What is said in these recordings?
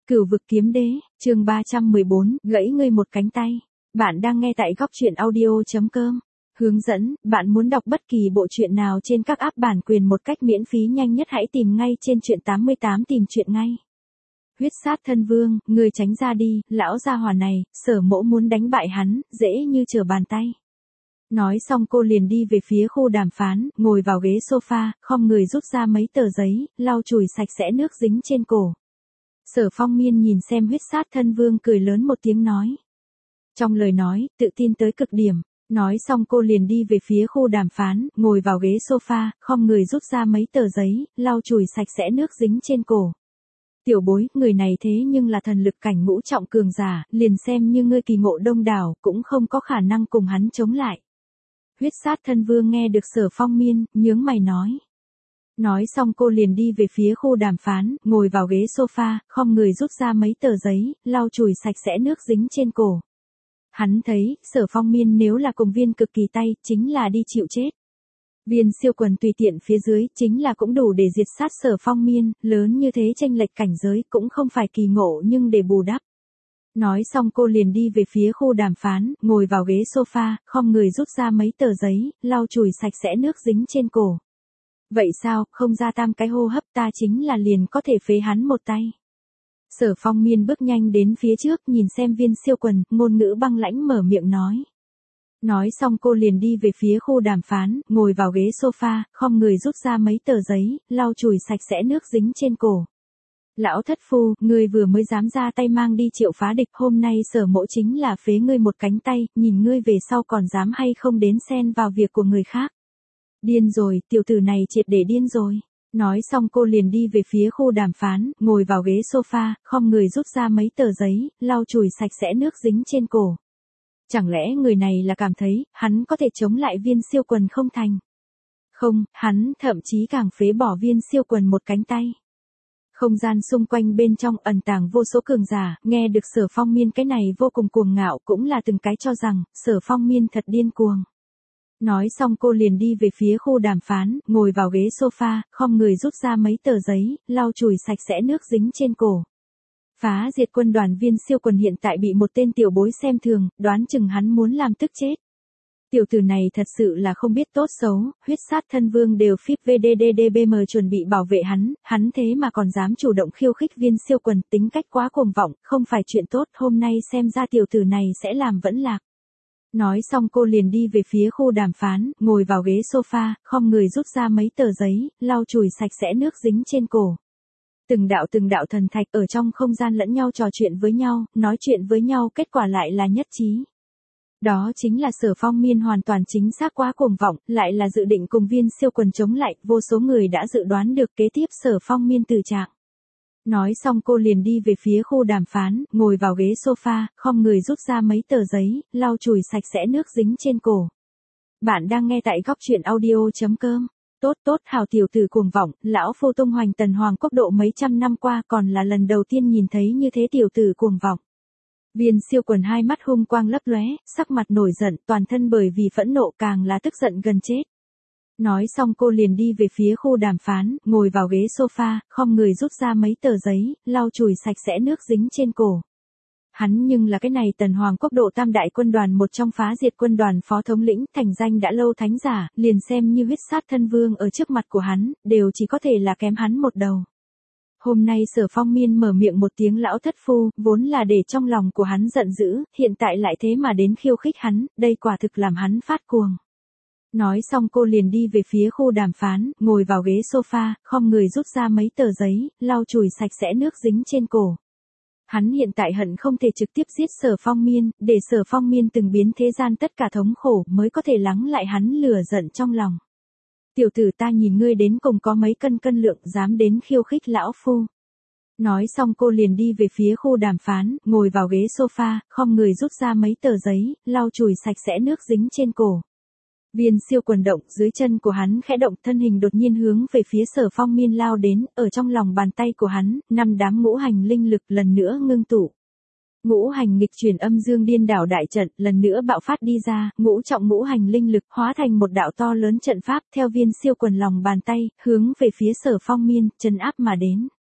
Cửu vực kiếm đế, chương 314, gãy ngươi một cánh tay. Bạn đang nghe tại góc truyện audio.com. Hướng dẫn, bạn muốn đọc bất kỳ bộ truyện nào trên các app bản quyền một cách miễn phí nhanh nhất hãy tìm ngay trên truyện 88 tìm truyện ngay. Huyết sát thân vương, ngươi tránh ra đi, lão gia hỏa này, Sở Mỗ muốn đánh bại hắn, dễ như trở bàn tay. Nói xong cô liền đi về phía khu đàm phán, ngồi vào ghế sofa, không người rút ra mấy tờ giấy, lau chùi sạch sẽ nước dính trên cổ. Sở Phong Miên nhìn xem huyết sát thân vương cười lớn một tiếng nói. Trong lời nói, tự tin tới cực điểm. Nói xong cô liền đi về phía khu đàm phán, ngồi vào ghế sofa, không người rút ra mấy tờ giấy, lau chùi sạch sẽ nước dính trên cổ. Tiểu bối, người này thế nhưng là thần lực cảnh ngũ trọng cường giả, liền xem như ngươi kỳ ngộ đông đảo, cũng không có khả năng cùng hắn chống lại. Huyết sát thân vương nghe được Sở Phong Miên, nhướng mày nói. Nói xong cô liền đi về phía khu đàm phán, ngồi vào ghế sofa, không người rút ra mấy tờ giấy, lau chùi sạch sẽ nước dính trên cổ. Hắn thấy, Sở Phong Miên nếu là cùng viên cực kỳ tay, chính là đi chịu chết. Viên siêu quần tùy tiện phía dưới, chính là cũng đủ để diệt sát Sở Phong Miên, lớn như thế chênh lệch cảnh giới, cũng không phải kỳ ngộ nhưng để bù đắp. Nói xong cô liền đi về phía khu đàm phán, ngồi vào ghế sofa, không người rút ra mấy tờ giấy, lau chùi sạch sẽ nước dính trên cổ. Vậy sao, không ra tam cái hô hấp ta chính là liền có thể phế hắn một tay. Sở Phong Miên bước nhanh đến phía trước nhìn xem viên siêu quần, ngôn ngữ băng lãnh mở miệng nói. Nói xong cô liền đi về phía khu đàm phán, ngồi vào ghế sofa, không người rút ra mấy tờ giấy, lau chùi sạch sẽ nước dính trên cổ. Lão thất phu, ngươi vừa mới dám ra tay mang đi triệu phá địch, hôm nay Sở Mỗ chính là phế ngươi một cánh tay, nhìn ngươi về sau còn dám hay không đến xen vào việc của người khác. Điên rồi, tiểu tử này triệt để điên rồi. Nói xong cô liền đi về phía khu đàm phán, ngồi vào ghế sofa, không người rút ra mấy tờ giấy, lau chùi sạch sẽ nước dính trên cổ. Chẳng lẽ người này là cảm thấy, hắn có thể chống lại viên siêu quần không thành? Không, hắn thậm chí càng phế bỏ viên siêu quần một cánh tay. Không gian xung quanh bên trong ẩn tàng vô số cường giả, nghe được Sở Phong Miên cái này vô cùng cuồng ngạo cũng là từng cái cho rằng, Sở Phong Miên thật điên cuồng. Nói xong cô liền đi về phía khu đàm phán, ngồi vào ghế sofa, không người rút ra mấy tờ giấy, lau chùi sạch sẽ nước dính trên cổ. Phá diệt quân đoàn viên siêu quần hiện tại bị một tên tiểu bối xem thường, đoán chừng hắn muốn làm tức chết. Tiểu tử này thật sự là không biết tốt xấu, huyết sát thân vương đều phíp VDDDBM chuẩn bị bảo vệ hắn thế mà còn dám chủ động khiêu khích viên siêu quần, tính cách quá cuồng vọng, không phải chuyện tốt, hôm nay xem ra tiểu tử này sẽ làm vẫn lạc. Nói xong cô liền đi về phía khu đàm phán, ngồi vào ghế sofa, không người rút ra mấy tờ giấy, lau chùi sạch sẽ nước dính trên cổ. Từng đạo thần thạch ở trong không gian lẫn nhau trò chuyện với nhau, nói chuyện với nhau kết quả lại là nhất trí. Đó chính là Sở Phong Miên hoàn toàn chính xác quá cuồng vọng, lại là dự định cùng viên siêu quần chống lại, vô số người đã dự đoán được kế tiếp Sở Phong Miên từ trạng. Nói xong cô liền đi về phía khu đàm phán, ngồi vào ghế sofa, không người rút ra mấy tờ giấy, lau chùi sạch sẽ nước dính trên cổ. Bạn đang nghe tại góc truyện audio.com. Tốt, hào tiểu tử cuồng vọng, lão phu tung hoành tần hoàng quốc độ mấy trăm năm qua còn là lần đầu tiên nhìn thấy như thế tiểu tử cuồng vọng. Viên siêu quần hai mắt hung quang lấp lóe, sắc mặt nổi giận, toàn thân bởi vì phẫn nộ càng là tức giận gần chết. Nói xong cô liền đi về phía khu đàm phán, ngồi vào ghế sofa, không người rút ra mấy tờ giấy, lau chùi sạch sẽ nước dính trên cổ. Hắn nhưng là cái này tần hoàng quốc độ tam đại quân đoàn một trong phá diệt quân đoàn phó thống lĩnh, thành danh đã lâu thánh giả, liền xem như huyết sát thân vương ở trước mặt của hắn, đều chỉ có thể là kém hắn một đầu. Hôm nay Sở Phong Miên mở miệng một tiếng lão thất phu, vốn là để trong lòng của hắn giận dữ, hiện tại lại thế mà đến khiêu khích hắn, đây quả thực làm hắn phát cuồng. Nói xong cô liền đi về phía khu đàm phán, ngồi vào ghế sofa, không người rút ra mấy tờ giấy, lau chùi sạch sẽ nước dính trên cổ. Hắn hiện tại hận không thể trực tiếp giết Sở Phong Miên, để Sở Phong Miên từng biến thế gian tất cả thống khổ mới có thể lắng lại hắn lửa giận trong lòng. Tiểu tử ta nhìn ngươi đến cùng có mấy cân lượng dám đến khiêu khích lão phu. Nói xong cô liền đi về phía khu đàm phán, ngồi vào ghế sofa, không người rút ra mấy tờ giấy, lau chùi sạch sẽ nước dính trên cổ. Viên siêu quần động, dưới chân của hắn khẽ động, thân hình đột nhiên hướng về phía Sở Phong Miên lao đến, ở trong lòng bàn tay của hắn, 5 đám ngũ hành linh lực lần nữa ngưng tụ. Ngũ hành nghịch chuyển âm dương điên đảo đại trận, lần nữa bạo phát đi ra, ngũ trọng ngũ hành linh lực hóa thành một đạo to lớn trận pháp, theo viên siêu quần lòng bàn tay, hướng về phía Sở Phong Miên, trấn áp mà đến.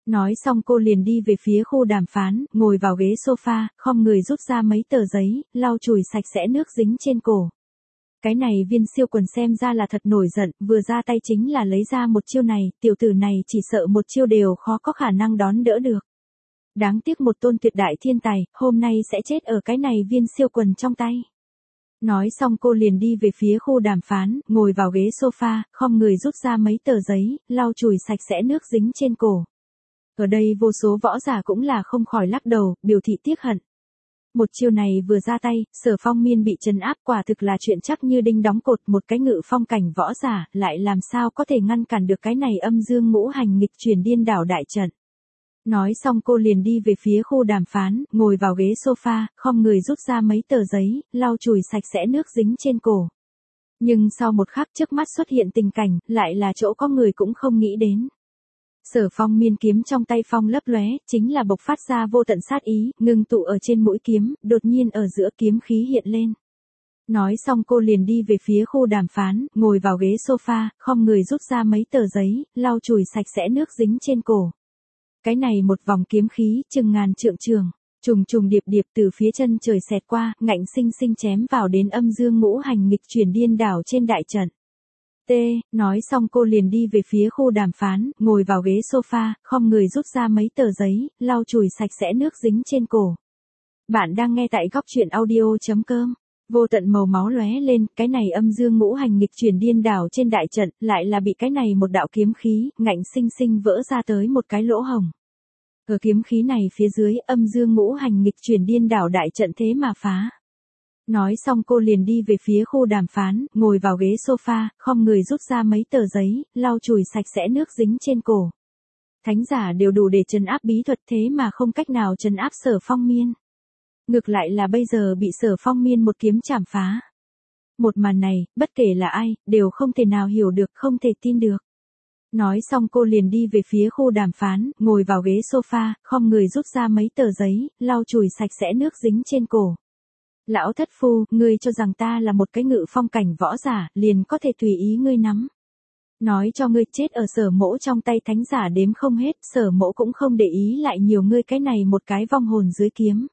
Nói xong cô liền đi về phía khu đàm phán, ngồi vào ghế sofa, khom người rút ra mấy tờ giấy, lau chùi sạch sẽ nước dính trên cổ. Cái này Viên Siêu Quần xem ra là thật nổi giận, vừa ra tay chính là lấy ra một chiêu này, tiểu tử này chỉ sợ một chiêu đều khó có khả năng đón đỡ được. Đáng tiếc một tôn tuyệt đại thiên tài, hôm nay sẽ chết ở cái này Viên Siêu Quần trong tay. Nói xong cô liền đi về phía khu đàm phán, ngồi vào ghế sofa, khom người rút ra mấy tờ giấy, lau chùi sạch sẽ nước dính trên cổ. Ở đây vô số võ giả cũng là không khỏi lắc đầu, biểu thị tiếc hận. Một chiêu này vừa ra tay, Sở Phong Miên bị trấn áp quả thực là chuyện chắc như đinh đóng cột, một cái ngự phong cảnh võ giả, lại làm sao có thể ngăn cản được cái này âm dương ngũ hành nghịch chuyển điên đảo đại trận. Nói xong cô liền đi về phía khu đàm phán, ngồi vào ghế sofa, khom người rút ra mấy tờ giấy, lau chùi sạch sẽ nước dính trên cổ. Nhưng sau một khắc trước mắt xuất hiện tình cảnh, lại là chỗ có người cũng không nghĩ đến. Sở Phong Miên kiếm trong tay phong lấp lóe, chính là bộc phát ra vô tận sát ý, ngưng tụ ở trên mũi kiếm, đột nhiên ở giữa kiếm khí hiện lên. Nói xong cô liền đi về phía khu đàm phán, ngồi vào ghế sofa, khom người rút ra mấy tờ giấy, lau chùi sạch sẽ nước dính trên cổ. Cái này một vòng kiếm khí, chừng ngàn trượng trường, trùng trùng điệp điệp từ phía chân trời xẹt qua, ngạnh sinh sinh chém vào đến âm dương ngũ hành nghịch chuyển điên đảo trên đại trận. Nói xong cô liền đi về phía khu đàm phán, ngồi vào ghế sofa, khom người rút ra mấy tờ giấy, lau chùi sạch sẽ nước dính trên cổ. Bạn đang nghe tại góc truyện audio.com. Vô tận màu máu lóe lên, cái này âm dương ngũ hành nghịch chuyển điên đảo trên đại trận, lại là bị cái này một đạo kiếm khí, ngạnh sinh sinh vỡ ra tới một cái lỗ hổng. Ở kiếm khí này phía dưới, âm dương ngũ hành nghịch chuyển điên đảo đại trận thế mà phá. Nói xong cô liền đi về phía khu đàm phán, ngồi vào ghế sofa, khom người rút ra mấy tờ giấy, lau chùi sạch sẽ nước dính trên cổ. Thánh giả đều đủ để trấn áp bí thuật thế mà không cách nào trấn áp Sở Phong Miên. Ngược lại là bây giờ bị Sở Phong Miên một kiếm chảm phá. Một màn này, bất kể là ai, đều không thể nào hiểu được, không thể tin được. Nói xong cô liền đi về phía khu đàm phán, ngồi vào ghế sofa, khom người rút ra mấy tờ giấy, lau chùi sạch sẽ nước dính trên cổ. Lão thất phu, ngươi cho rằng ta là một cái ngự phong cảnh võ giả, liền có thể tùy ý ngươi nắm. Nói cho ngươi chết ở Sở mỗ trong tay thánh giả đếm không hết, Sở mỗ cũng không để ý lại nhiều ngươi cái này một cái vong hồn dưới kiếm.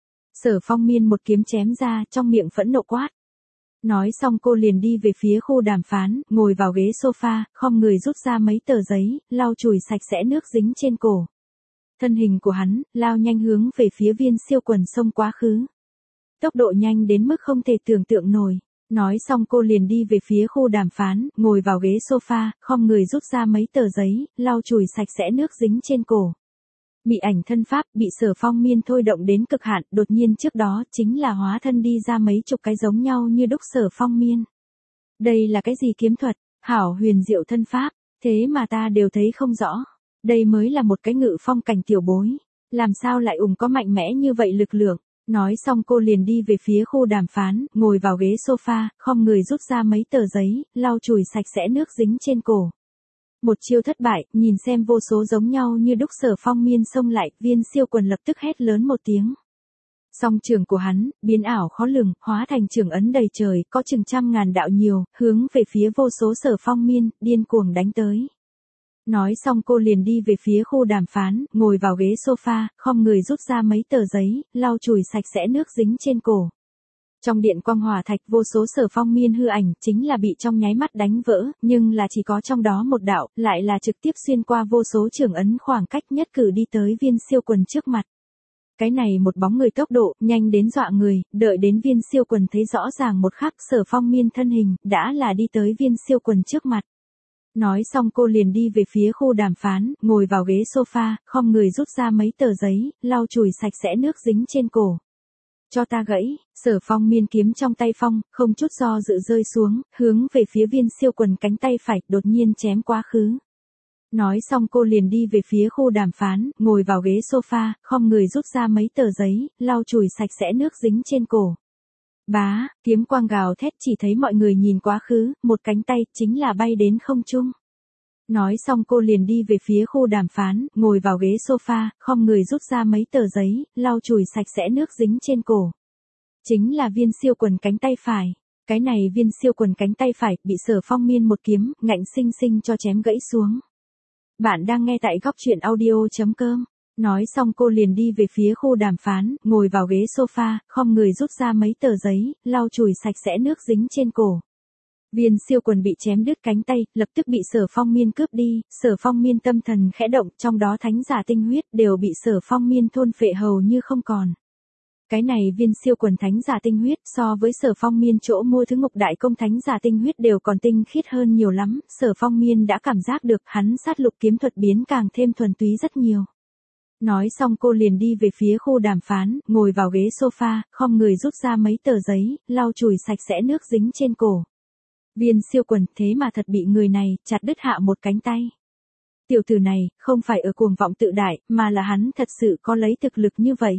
Sở Phong Miên một kiếm chém ra, trong miệng phẫn nộ quát. Nói xong cô liền đi về phía khu đàm phán, ngồi vào ghế sofa, khom người rút ra mấy tờ giấy, lau chùi sạch sẽ nước dính trên cổ. Thân hình của hắn, lao nhanh hướng về phía Viên Siêu Quần xông quá khứ. Tốc độ nhanh đến mức không thể tưởng tượng nổi. Nói xong cô liền đi về phía khu đàm phán, ngồi vào ghế sofa, khom người rút ra mấy tờ giấy, lau chùi sạch sẽ nước dính trên cổ. Mị ảnh thân pháp bị Sở Phong Miên thôi động đến cực hạn, đột nhiên trước đó chính là hóa thân đi ra mấy chục cái giống nhau như đúc Sở Phong Miên. Đây là cái gì kiếm thuật, hảo huyền diệu thân pháp, thế mà ta đều thấy không rõ. Đây mới là một cái ngự phong cảnh tiểu bối, làm sao lại có mạnh mẽ như vậy lực lượng. Nói xong cô liền đi về phía khu đàm phán, ngồi vào ghế sofa, khom người rút ra mấy tờ giấy, lau chùi sạch sẽ nước dính trên cổ. Một chiêu thất bại, nhìn xem vô số giống nhau như đúc Sở Phong Miên xông lại, Viên Siêu Quần lập tức hét lớn một tiếng. Song trường của hắn, biến ảo khó lường, hóa thành trường ấn đầy trời, có chừng trăm ngàn đạo nhiều, hướng về phía vô số Sở Phong Miên, điên cuồng đánh tới. Nói xong cô liền đi về phía khu đàm phán, ngồi vào ghế sofa, khom người rút ra mấy tờ giấy, lau chùi sạch sẽ nước dính trên cổ. Trong điện quang hỏa thạch vô số Sở Phong Miên hư ảnh, chính là bị trong nháy mắt đánh vỡ, nhưng là chỉ có trong đó một đạo, lại là trực tiếp xuyên qua vô số trường ấn khoảng cách nhất cử đi tới Viên Siêu Quần trước mặt. Cái này một bóng người tốc độ, nhanh đến dọa người, đợi đến Viên Siêu Quần thấy rõ ràng một khắc Sở Phong Miên thân hình, đã là đi tới Viên Siêu Quần trước mặt. Nói xong cô liền đi về phía khu đàm phán, ngồi vào ghế sofa, khom người rút ra mấy tờ giấy, lau chùi sạch sẽ nước dính trên cổ. Cho ta gãy, Sở Phong Miên kiếm trong tay phong, không chút do dự rơi xuống, hướng về phía Viên Siêu Quần cánh tay phải, đột nhiên chém quá khứ. Nói xong cô liền đi về phía khu đàm phán, ngồi vào ghế sofa, khom người rút ra mấy tờ giấy, lau chùi sạch sẽ nước dính trên cổ. Bá, kiếm quang gào thét chỉ thấy mọi người nhìn quá khứ, một cánh tay, chính là bay đến không trung. Nói xong cô liền đi về phía khu đàm phán, ngồi vào ghế sofa, khom người rút ra mấy tờ giấy, lau chùi sạch sẽ nước dính trên cổ. Chính là Viên Siêu Quần cánh tay phải. Cái này Viên Siêu Quần cánh tay phải, bị Sở Phong Miên một kiếm, ngạnh sinh sinh cho chém gãy xuống. Bạn đang nghe tại góc chuyện audio.com. Nói xong cô liền đi về phía khu đàm phán, ngồi vào ghế sofa, khom người rút ra mấy tờ giấy, lau chùi sạch sẽ nước dính trên cổ. Viên Siêu Quần bị chém đứt cánh tay, lập tức bị Sở Phong Miên cướp đi, Sở Phong Miên tâm thần khẽ động, trong đó thánh giả tinh huyết đều bị Sở Phong Miên thôn phệ hầu như không còn. Cái này Viên Siêu Quần thánh giả tinh huyết so với Sở Phong Miên chỗ mua thứ Ngục Đại Công thánh giả tinh huyết đều còn tinh khiết hơn nhiều lắm, Sở Phong Miên đã cảm giác được hắn sát lục kiếm thuật biến càng thêm thuần túy rất nhiều. Nói xong cô liền đi về phía khu đàm phán, ngồi vào ghế sofa, khom người rút ra mấy tờ giấy, lau chùi sạch sẽ nước dính trên cổ. Viên Siêu Quần thế mà thật bị người này chặt đứt hạ một cánh tay. Tiểu tử này không phải ở cuồng vọng tự đại, mà là hắn thật sự có lấy thực lực như vậy.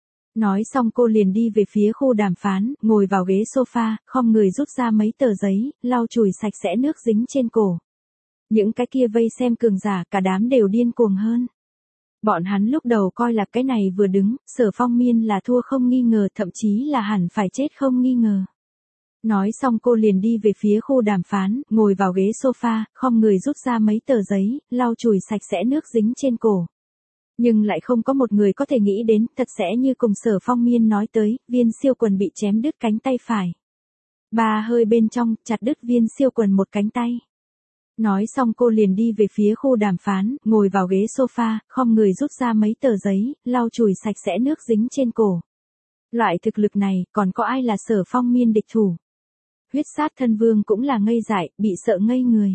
Nói xong cô liền đi về phía khu đàm phán, ngồi vào ghế sofa, khom người rút ra mấy tờ giấy, lau chùi sạch sẽ nước dính trên cổ. Những cái kia vây xem cường giả cả đám đều điên cuồng hơn. Bọn hắn lúc đầu coi là cái này vừa đứng, Sở Phong Miên là thua không nghi ngờ, thậm chí là hẳn phải chết không nghi ngờ. Nói xong cô liền đi về phía khu đàm phán, ngồi vào ghế sofa, khom người rút ra mấy tờ giấy, lau chùi sạch sẽ nước dính trên cổ. Nhưng lại không có một người có thể nghĩ đến, thật sẽ như cùng Sở Phong Miên nói tới, Viên Siêu Quần bị chém đứt cánh tay phải. Ba hơi bên trong, chặt đứt Viên Siêu Quần một cánh tay. Nói xong cô liền đi về phía khu đàm phán, ngồi vào ghế sofa, khom người rút ra mấy tờ giấy, lau chùi sạch sẽ nước dính trên cổ. Loại thực lực này, còn có ai là Sở Phong Miên địch thủ? Huyết Sát Thân Vương cũng là ngây dại, bị sợ ngây người.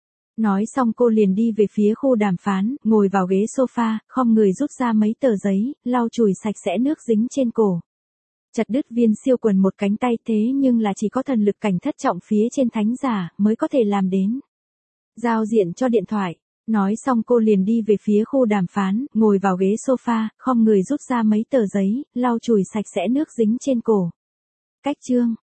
Nói xong cô liền đi về phía khu đàm phán, ngồi vào ghế sofa, khom người rút ra mấy tờ giấy, lau chùi sạch sẽ nước dính trên cổ. Chặt đứt Viên Siêu Quần một cánh tay thế nhưng là chỉ có thần lực cảnh thất trọng phía trên thánh giả mới có thể làm đến. Giao diện cho điện thoại. Nói xong cô liền đi về phía khu đàm phán, ngồi vào ghế sofa, khom người rút ra mấy tờ giấy, lau chùi sạch sẽ nước dính trên cổ. Cách chương.